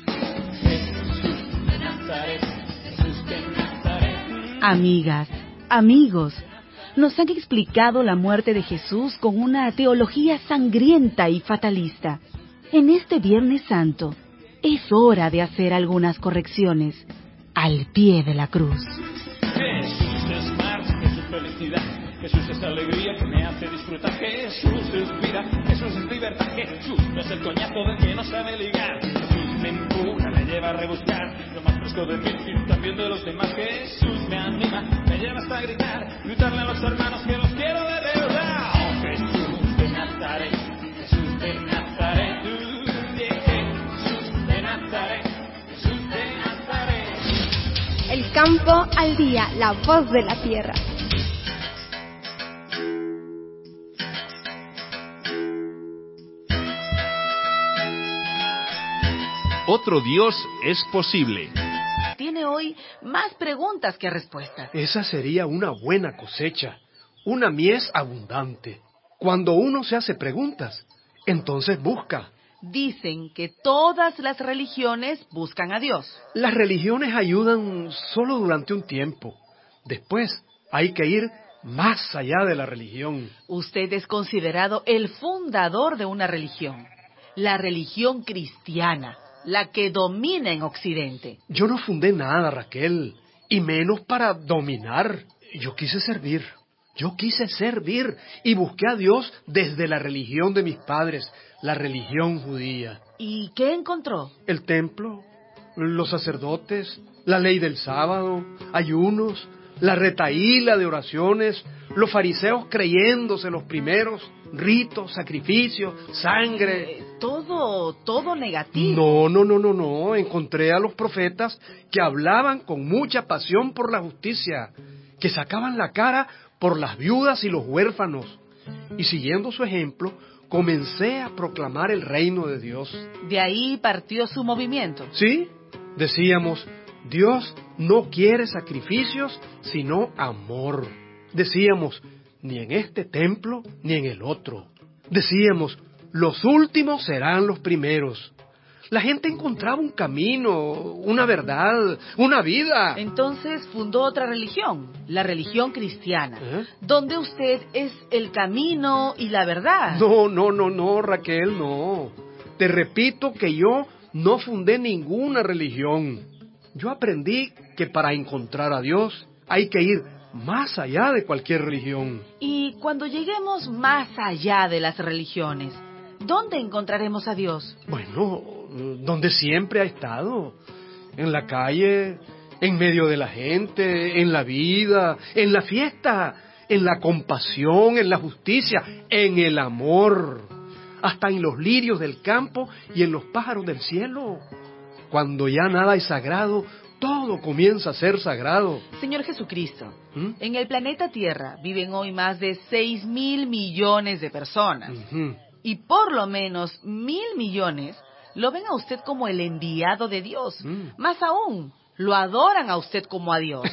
Amigas, amigos, nos han explicado la muerte de Jesús con una teología sangrienta y fatalista. En este Viernes Santo es hora de hacer algunas correcciones al pie de la cruz. Jesús es mar, Jesús felicidad, Jesús es alegría que me hace disfrutar, Jesús es vida, Jesús es libertad, Jesús no es el coñazo del que no sabe ligar, Jesús me empuja, me lleva a rebuscar lo más fresco de mí y también de los demás, Jesús me anima, me lleva hasta gritarle a los hermanos que los quiero de verdad. Oh, Jesús de Nazaret, Jesús de Nazaret, Jesús de Nazaret, Jesús de Nazaret. El campo al día, la voz de la tierra. Otro Dios es posible. Tiene hoy más preguntas que respuestas. Esa sería una buena cosecha, una mies abundante. Cuando uno se hace preguntas, entonces busca. Dicen que todas las religiones buscan a Dios. Las religiones ayudan solo durante un tiempo. Después hay que ir más allá de la religión. Usted es considerado el fundador de una religión, la religión cristiana, la que domina en Occidente. Yo no fundé nada, Raquel, y menos para dominar. Yo quise servir y busqué a Dios desde la religión de mis padres, la religión judía. ¿Y qué encontró? El templo, los sacerdotes, la ley del sábado, ayunos, la retahíla de oraciones, los fariseos creyéndose los primeros, ritos, sacrificios, sangre. Todo negativo. No. Encontré a los profetas que hablaban con mucha pasión por la justicia, que sacaban la cara por las viudas y los huérfanos, y siguiendo su ejemplo, comencé a proclamar el reino de Dios. De ahí partió su movimiento. Sí, decíamos, Dios no quiere sacrificios, sino amor. Decíamos, ni en este templo, ni en el otro. Decíamos, los últimos serán los primeros. La gente encontraba un camino, una verdad, una vida. Entonces fundó otra religión, la religión cristiana, donde usted es el camino y la verdad. No, Raquel, no. Te repito que yo no fundé ninguna religión. Yo aprendí que para encontrar a Dios hay que ir más allá de cualquier religión. Y cuando lleguemos más allá de las religiones, ¿dónde encontraremos a Dios? Bueno, donde siempre ha estado, en la calle, en medio de la gente, en la vida, en la fiesta, en la compasión, en la justicia, en el amor, hasta en los lirios del campo y en los pájaros del cielo. Cuando ya nada es sagrado, todo comienza a ser sagrado. Señor Jesucristo, en el planeta Tierra viven hoy más de 6.000 millones de personas. Y por lo menos 1.000 millones lo ven a usted como el enviado de Dios. Más aún, lo adoran a usted como a Dios.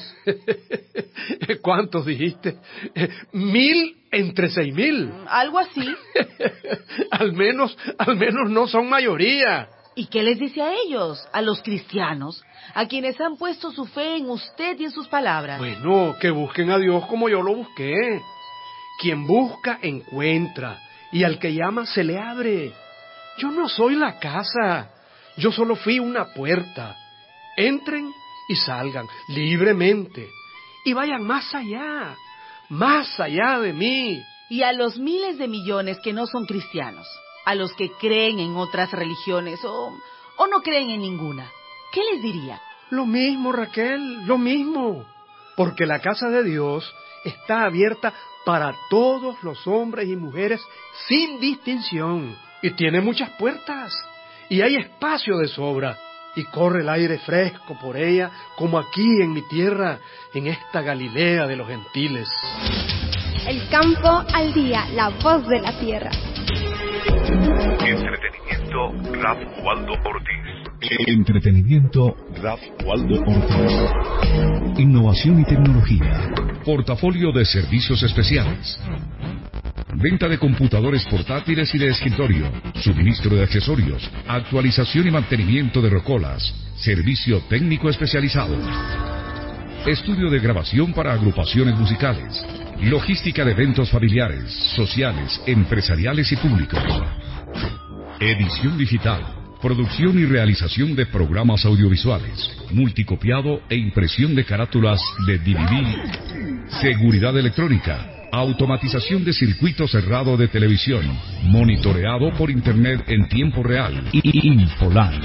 ¿Cuántos dijiste? 1.000 entre 6.000. Algo así. Al menos no son mayoría. ¿Y qué les dice a ellos, a los cristianos, a quienes han puesto su fe en usted y en sus palabras? Bueno, que busquen a Dios como yo lo busqué. Quien busca, encuentra. Y al que llama, se le abre. Yo no soy la casa. Yo solo fui una puerta. Entren y salgan libremente. Y vayan más allá de mí. Y a los miles de millones que no son cristianos, a los que creen en otras religiones o no creen en ninguna, ¿qué les diría? Lo mismo, Raquel, lo mismo. Porque la casa de Dios está abierta para todos los hombres y mujeres sin distinción. Y tiene muchas puertas. Y hay espacio de sobra. Y corre el aire fresco por ella, como aquí en mi tierra, en esta Galilea de los gentiles. El campo al día, la voz de la tierra. Entretenimiento, Raf Waldo Ortiz. Entretenimiento, Raf Waldo Ortiz. Innovación y tecnología. Portafolio de servicios especiales. Venta de computadores portátiles y de escritorio. Suministro de accesorios. Actualización y mantenimiento de rocolas. Servicio técnico especializado. Estudio de grabación para agrupaciones musicales. Logística de eventos familiares, sociales, empresariales y públicos. Edición digital. Producción y realización de programas audiovisuales. Multicopiado e impresión de carátulas de DVD. Seguridad electrónica. Automatización de circuito cerrado de televisión. Monitoreado por internet en tiempo real. Infoland.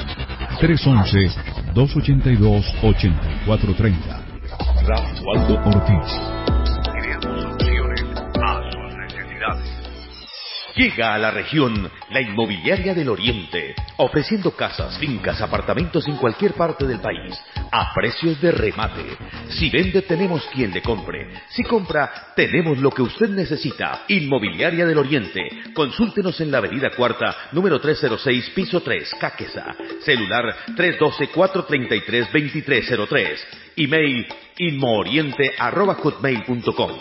311-282-8430. Raf Waldo Ortiz. Creamos soluciones a sus necesidades. Llega a la región la Inmobiliaria del Oriente, ofreciendo casas, fincas, apartamentos en cualquier parte del país, a precios de remate. Si vende, tenemos quien le compre. Si compra, tenemos lo que usted necesita. Inmobiliaria del Oriente. Consúltenos en la Avenida Cuarta, número 306, piso 3, Caquesa. Celular 312-433-2303. Email inmooriente@hotmail.com.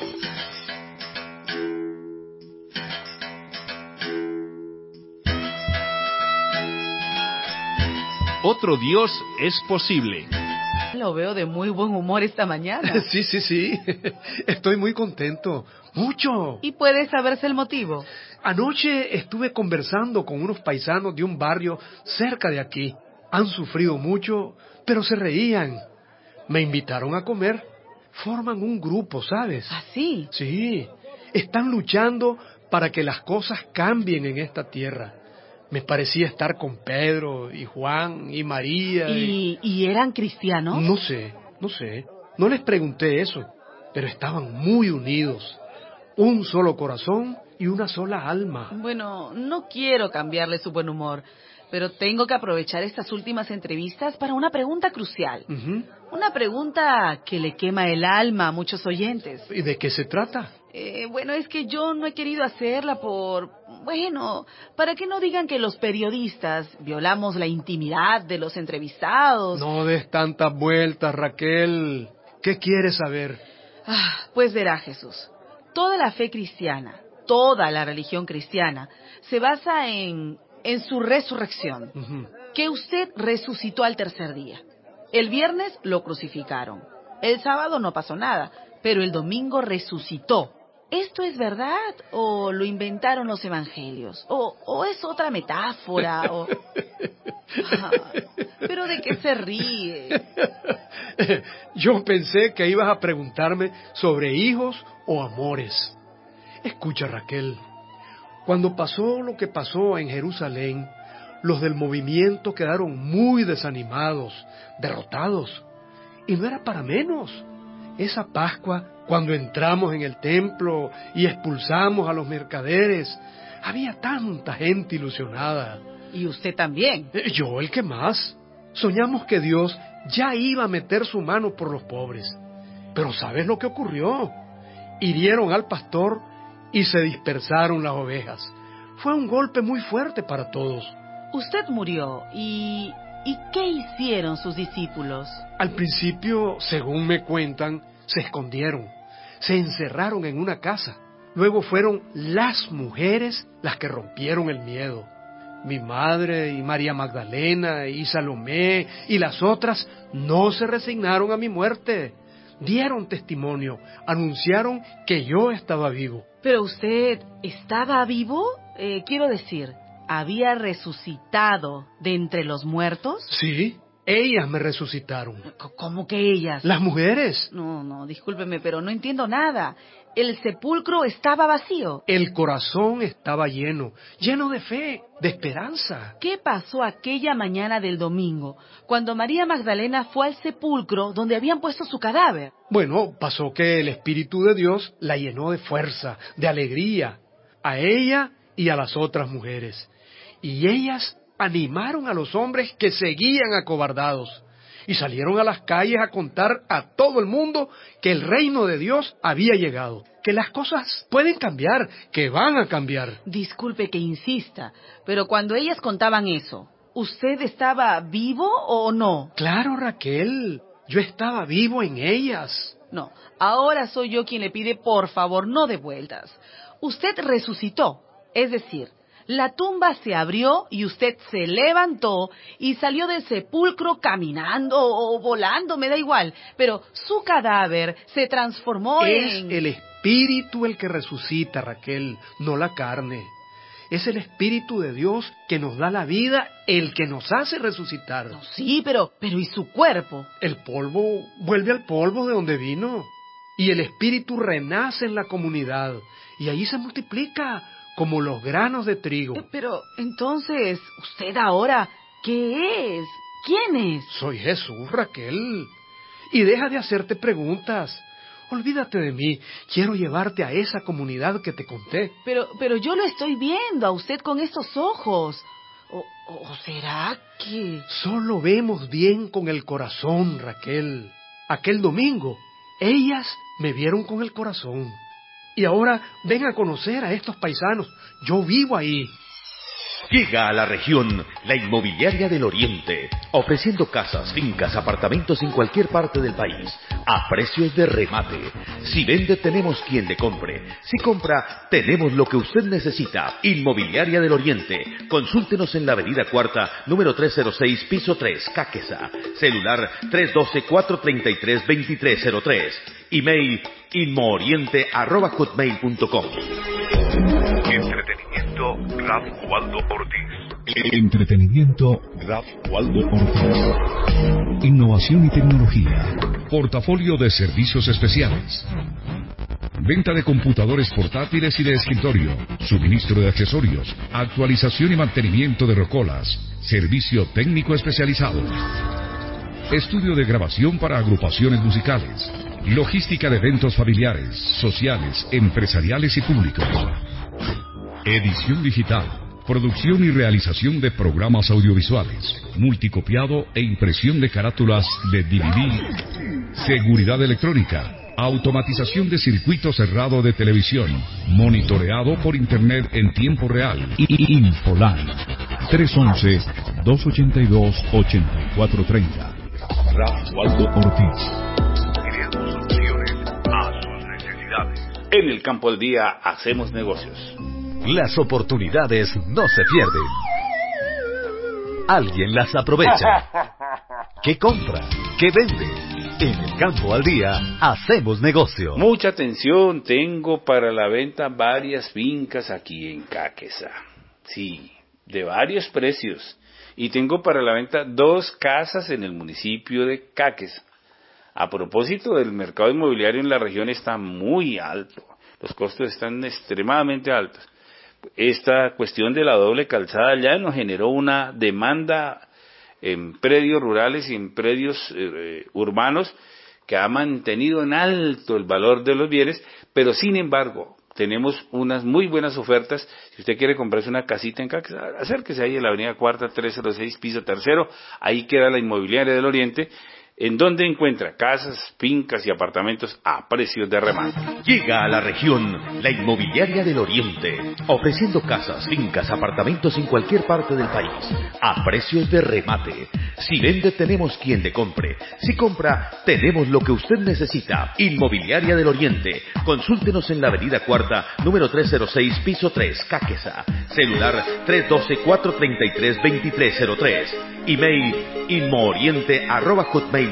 Otro Dios es posible. Lo veo de muy buen humor esta mañana. Sí. Estoy muy contento. Mucho. ¿Y puede saberse el motivo? Anoche estuve conversando con unos paisanos de un barrio cerca de aquí. Han sufrido mucho, pero se reían. Me invitaron a comer. Forman un grupo, ¿sabes? ¿Ah, sí? Sí. Están luchando para que las cosas cambien en esta tierra. Me parecía estar con Pedro y Juan y María. ¿Y eran cristianos? No sé. No les pregunté eso, pero estaban muy unidos. Un solo corazón y una sola alma. Bueno, no quiero cambiarle su buen humor, pero tengo que aprovechar estas últimas entrevistas para una pregunta crucial. Una pregunta que le quema el alma a muchos oyentes. ¿Y de qué se trata? Bueno, es que yo no he querido hacerla para que no digan que los periodistas violamos la intimidad de los entrevistados. No des tantas vueltas, Raquel. ¿Qué quieres saber? Pues verá, Jesús. Toda la fe cristiana, toda la religión cristiana, se basa en su resurrección. Uh-huh. Que usted resucitó al tercer día. El viernes lo crucificaron. El sábado no pasó nada, pero el domingo resucitó. ¿Esto es verdad o lo inventaron los evangelios? ¿O es otra metáfora? ¿Pero de qué se ríe? Yo pensé que ibas a preguntarme sobre hijos o amores. Escucha, Raquel, cuando pasó lo que pasó en Jerusalén, los del movimiento quedaron muy desanimados, derrotados. Y no era para menos. Esa Pascua, cuando entramos en el templo y expulsamos a los mercaderes, había tanta gente ilusionada. ¿Y usted también? Yo el que más. Soñamos que Dios ya iba a meter su mano por los pobres. Pero ¿sabes lo que ocurrió? Hirieron al pastor y se dispersaron las ovejas. Fue un golpe muy fuerte para todos. Usted murió ¿Y qué hicieron sus discípulos? Al principio, según me cuentan, se escondieron, se encerraron en una casa. Luego fueron las mujeres las que rompieron el miedo. Mi madre y María Magdalena y Salomé y las otras no se resignaron a mi muerte. Dieron testimonio, anunciaron que yo estaba vivo. ¿Pero usted estaba vivo? Quiero decir, ¿había resucitado de entre los muertos? Sí, ellas me resucitaron. ¿Cómo que ellas? Las mujeres. No, discúlpeme, pero no entiendo nada. ¿El sepulcro estaba vacío? El corazón estaba lleno de fe, de esperanza. ¿Qué pasó aquella mañana del domingo, cuando María Magdalena fue al sepulcro donde habían puesto su cadáver? Bueno, pasó que el Espíritu de Dios la llenó de fuerza, de alegría, a ella y a las otras mujeres. Y ellas animaron a los hombres que seguían acobardados y salieron a las calles a contar a todo el mundo que el reino de Dios había llegado, que las cosas pueden cambiar, que van a cambiar. Disculpe que insista, pero cuando ellas contaban eso, ¿usted estaba vivo o no? Claro, Raquel, yo estaba vivo en ellas. No, ahora soy yo quien le pide por favor no de vueltas. Usted resucitó, es decir, la tumba se abrió y usted se levantó y salió del sepulcro caminando o volando, me da igual. Pero su cadáver se transformó en... Es el Espíritu el que resucita, Raquel, no la carne. Es el Espíritu de Dios que nos da la vida, el que nos hace resucitar. No, sí, pero ¿y su cuerpo? El polvo vuelve al polvo de donde vino. Y el Espíritu renace en la comunidad. Y ahí se multiplica como los granos de trigo. Pero, entonces, ¿usted ahora qué es? ¿Quién es? Soy Jesús, Raquel. Y deja de hacerte preguntas. Olvídate de mí. Quiero llevarte a esa comunidad que te conté. Pero yo lo estoy viendo a usted con estos ojos. ¿O será que...? Solo vemos bien con el corazón, Raquel. Aquel domingo, ellas me vieron con el corazón. Y ahora ven a conocer a estos paisanos. Yo vivo ahí. Llega a la región la Inmobiliaria del Oriente, ofreciendo casas, fincas, apartamentos en cualquier parte del país, a precios de remate. Si vende, tenemos quien le compre. Si compra, tenemos lo que usted necesita. Inmobiliaria del Oriente. Consúltenos en la Avenida Cuarta, número 306, piso 3, Caquesa. Celular 312-433-2303. Email inmooriente@hotmail.com. Entretenimiento Ralph Waldo Ortiz. Entretenimiento Ralph Waldo Ortiz. Innovación y tecnología. Portafolio de servicios especiales. Venta de computadores portátiles y de escritorio. Suministro de accesorios. Actualización y mantenimiento de rocolas. Servicio técnico especializado. Estudio de grabación para agrupaciones musicales. Logística de eventos familiares, sociales, empresariales y públicos. Edición digital. Producción y realización de programas audiovisuales. Multicopiado e impresión de carátulas de DVD. Seguridad electrónica. Automatización de circuito cerrado de televisión, monitoreado por internet en tiempo real. Infoline 311-282-8430. Ralph Waldo Ortiz. Creando soluciones a sus necesidades. En el Campo al Día hacemos negocios. Las oportunidades no se pierden. Alguien las aprovecha. ¿Qué compra? ¿Qué vende? En el Campo al Día hacemos negocio. Mucha atención, tengo para la venta varias fincas aquí en Caqueza. Sí, de varios precios. Y tengo para la venta 2 casas en el municipio de Caqueza. A propósito, el mercado inmobiliario en la región está muy alto. Los costos están extremadamente altos. Esta cuestión de la doble calzada ya nos generó una demanda en predios rurales y en predios urbanos que ha mantenido en alto el valor de los bienes, pero sin embargo tenemos unas muy buenas ofertas. Si usted quiere comprarse una casita en Caqueza, acérquese ahí en la avenida Cuarta 306, piso 3, ahí queda la Inmobiliaria del Oriente, en donde encuentra casas, fincas y apartamentos a precios de remate. Llega a la región la Inmobiliaria del Oriente, ofreciendo casas, fincas, apartamentos en cualquier parte del país, a precios de remate. Si vende, tenemos quien le compre. Si compra, tenemos lo que usted necesita. Inmobiliaria del Oriente. Consúltenos en la avenida Cuarta, número 306, piso 3, Caqueza. Celular 312-433-2303. Email inmooriente@hotmail.com.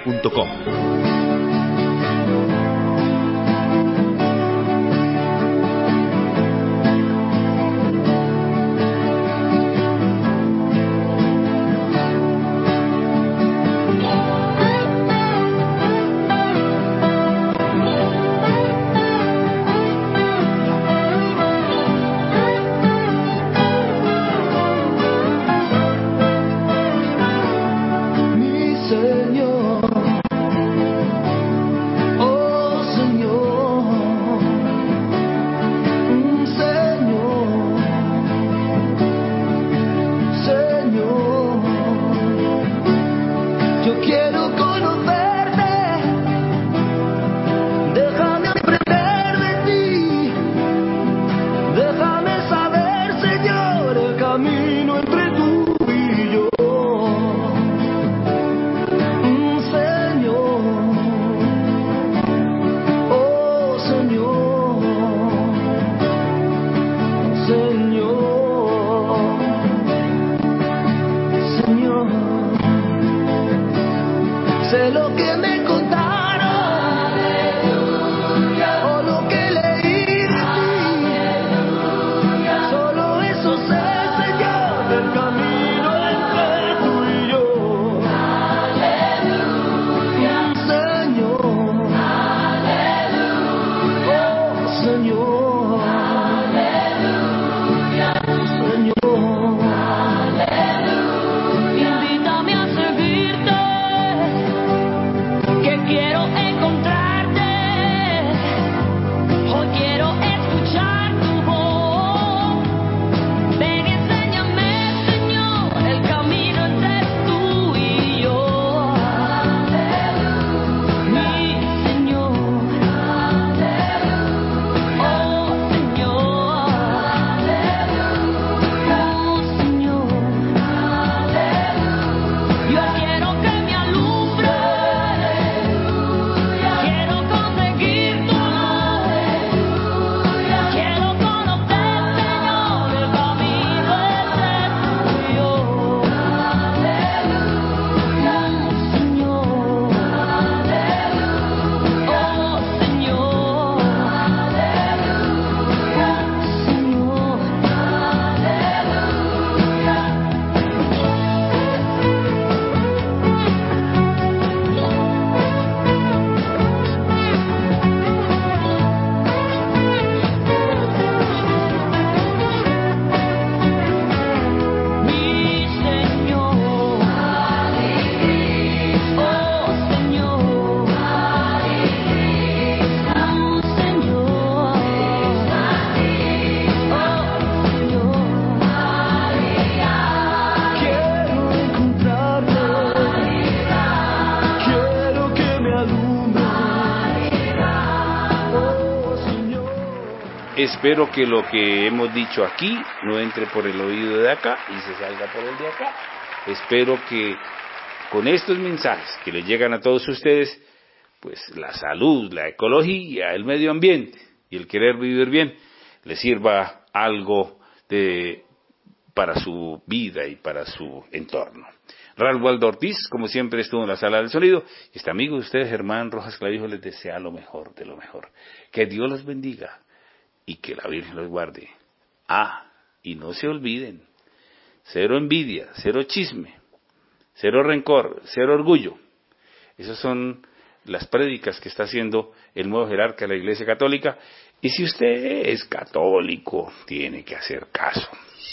espero que lo que hemos dicho aquí no entre por el oído de acá y se salga por el de acá. Espero que con estos mensajes que les llegan a todos ustedes, pues la salud, la ecología, el medio ambiente y el querer vivir bien les sirva algo para su vida y para su entorno. Ralph Waldo Ortiz, como siempre, estuvo en la sala del sonido. Y este amigo de ustedes, Germán Rojas Clavijo, les desea lo mejor de lo mejor. Que Dios los bendiga y que la Virgen los guarde. Y no se olviden, cero envidia, cero chisme, cero rencor, cero orgullo. Esas son las prédicas que está haciendo el nuevo jerarca de la Iglesia Católica. Y si usted es católico, tiene que hacer caso.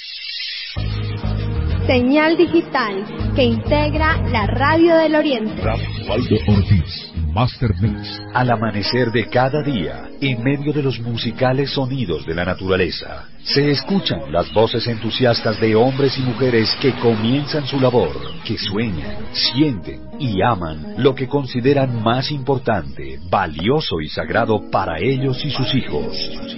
Señal digital que integra la Radio del Oriente. Ralph Waldo Ortiz, Master Mix. Al amanecer de cada día, en medio de los musicales sonidos de la naturaleza, se escuchan las voces entusiastas de hombres y mujeres que comienzan su labor, que sueñan, sienten y aman lo que consideran más importante, valioso y sagrado para ellos y sus hijos.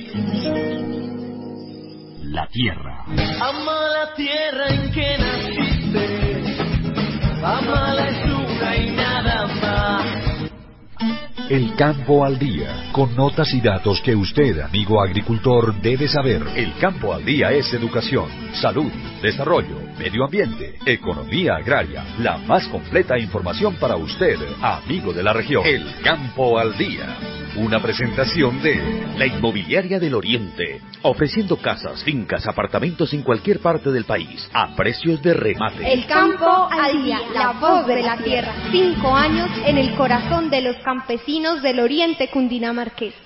La tierra. Ama la tierra en que naciste, ama la estructura y nada más. El campo al día, con notas y datos que usted, amigo agricultor, debe saber. El campo al día es educación, salud, desarrollo, medio ambiente, economía agraria, la más completa información para usted, amigo de la región. El campo al día. Una presentación de La Inmobiliaria del Oriente, ofreciendo casas, fincas, apartamentos en cualquier parte del país, a precios de remate. El campo al día, la voz de la tierra. 5 años en el corazón de los campesinos del Oriente cundinamarqués.